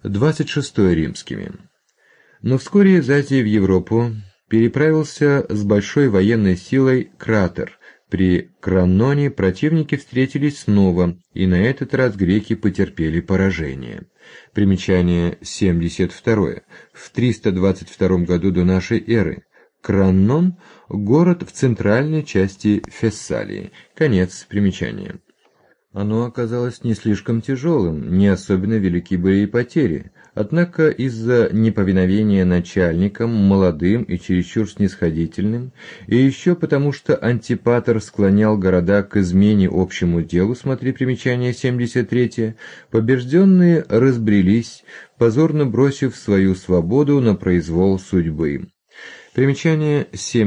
26 римскими. Но вскоре из Азии в Европу переправился с большой военной силой Кратер. При Кранноне противники встретились снова, и на этот раз греки потерпели поражение. Примечание 72. В 322 году до нашей эры. Краннон – город в центральной части Фессалии. Конец примечания. Оно оказалось не слишком тяжелым, не особенно велики были и потери. Однако из-за неповиновения начальникам, молодым и чересчур снисходительным, и еще потому, что Антипатр склонял города к измене общему делу, смотри примечание 73, побежденные разбрелись, позорно бросив свою свободу на произвол судьбы. Примечание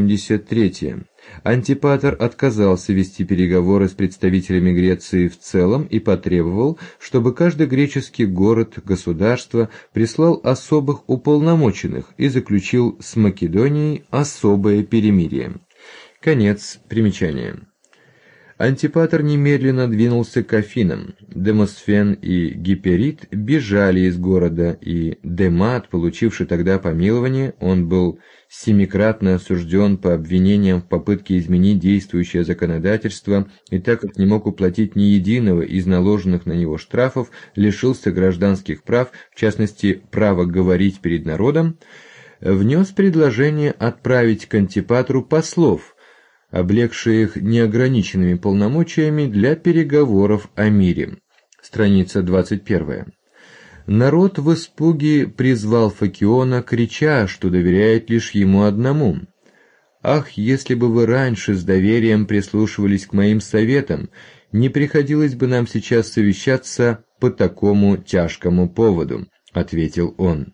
73. Антипатр отказался вести переговоры с представителями Греции в целом и потребовал, чтобы каждый греческий город, государство прислал особых уполномоченных и заключил с Македонией особое перемирие. Конец примечания. Антипатр немедленно двинулся к Афинам. Демосфен и Гиперит бежали из города, и Демат, получивший тогда помилование, он был семикратно осужден по обвинениям в попытке изменить действующее законодательство, и так как не мог уплатить ни единого из наложенных на него штрафов, лишился гражданских прав, в частности, права говорить перед народом, внес предложение отправить к Антипатру послов, облегшие их неограниченными полномочиями для переговоров о мире. Страница 21. Народ в испуге призвал Фокиона, крича, что доверяет лишь ему одному. «Ах, если бы вы раньше с доверием прислушивались к моим советам, не приходилось бы нам сейчас совещаться по такому тяжкому поводу», — ответил он.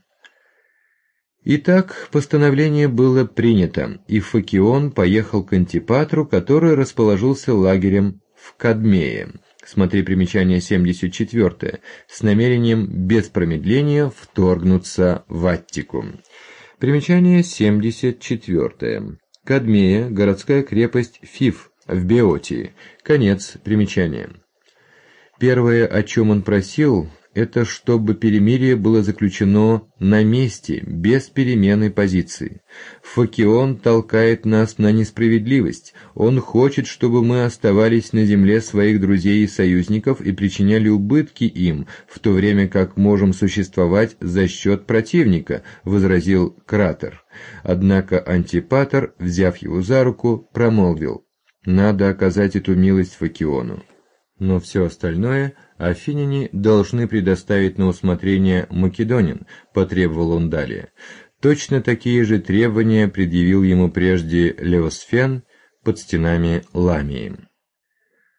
Итак, постановление было принято, и Фокион поехал к Антипатру, который расположился лагерем в Кадмее. Смотри примечание 74, с намерением без промедления вторгнуться в Аттику. Примечание 74. Кадмея – городская крепость Фив в Беотии. Конец примечания. Первое, о чем он просил, это чтобы перемирие было заключено на месте, без перемены позиции. Фокион толкает нас на несправедливость. Он хочет, чтобы мы оставались на земле своих друзей и союзников и причиняли убытки им, в то время как можем существовать за счет противника, возразил Кратер. Однако Антипатр, взяв его за руку, промолвил: «Надо оказать эту милость Фокиону. Но все остальное афиняне должны предоставить на усмотрение македонин», — потребовал он далее. Точно такие же требования предъявил ему прежде Левосфен под стенами Ламии.